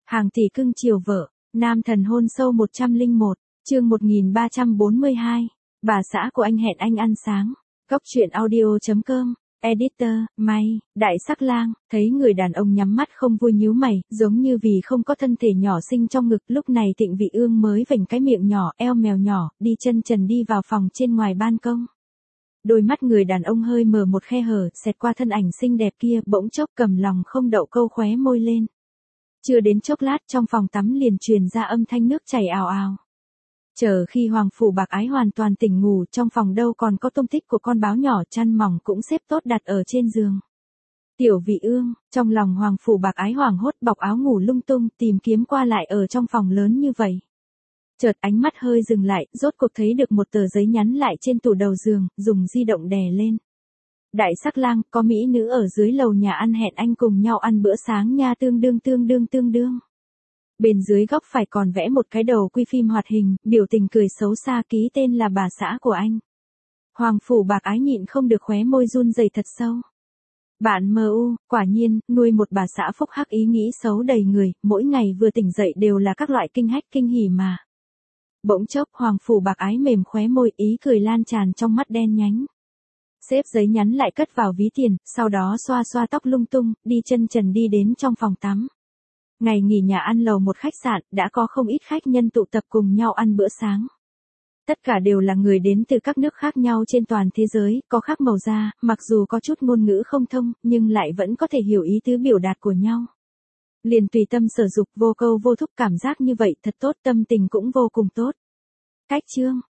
Hàng tỷ cưng chiều vợ, nam thần hôn sâu 101, chương 1342, bà xã của anh hẹn anh ăn sáng. Góc truyện audio.com, editor, May, Đại Sắc Lang, thấy người đàn ông nhắm mắt không vui nhíu mày, giống như vì không có thân thể nhỏ xinh trong ngực. Lúc này Tịnh Vị Ương mới vểnh cái miệng nhỏ, eo mèo nhỏ, đi chân trần đi vào phòng trên ngoài ban công. Đôi mắt người đàn ông hơi mở một khe hở, xẹt qua thân ảnh xinh đẹp kia, bỗng chốc cầm lòng không đậu câu khóe môi lên. Chưa đến chốc lát trong phòng tắm liền truyền ra âm thanh nước chảy ào ào. Chờ khi Hoàng Phủ Bạc Ái hoàn toàn tỉnh ngủ, trong phòng đâu còn có tung tích của con báo nhỏ, chăn mỏng cũng xếp tốt đặt ở trên giường. Tiểu Vị Ương, trong lòng Hoàng Phủ Bạc Ái hoảng hốt bọc áo ngủ lung tung, tìm kiếm qua lại ở trong phòng lớn như vậy. Chợt ánh mắt hơi dừng lại, rốt cuộc thấy được một tờ giấy nhắn lại trên tủ đầu giường, dùng di động đè lên. Đại Sắc Lang, có mỹ nữ ở dưới lầu nhà ăn hẹn anh cùng nhau ăn bữa sáng nha, tương đương. Bên dưới góc phải còn vẽ một cái đầu quy phim hoạt hình, biểu tình cười xấu xa, ký tên là bà xã của anh. Hoàng Phủ Bạc Ái nhịn không được khóe môi run rẩy thật sâu. Bạn MU, quả nhiên, nuôi một bà xã phúc hắc ý nghĩ xấu đầy người, mỗi ngày vừa tỉnh dậy đều là các loại kinh hách kinh hỉ mà. Bỗng chốc Hoàng Phủ Bạc Ái mềm khóe môi, ý cười lan tràn trong mắt đen nhánh. Xếp giấy nhắn lại cất vào ví tiền, sau đó xoa xoa tóc lung tung, đi chân trần đi đến trong phòng tắm. Ngày nghỉ nhà ăn lầu một khách sạn, đã có không ít khách nhân tụ tập cùng nhau ăn bữa sáng. Tất cả đều là người đến từ các nước khác nhau trên toàn thế giới, có khác màu da, mặc dù có chút ngôn ngữ không thông, nhưng lại vẫn có thể hiểu ý tứ biểu đạt của nhau. Liền tùy tâm sở dục, vô câu vô thúc, cảm giác như vậy thật tốt, tâm tình cũng vô cùng tốt. Cách chương,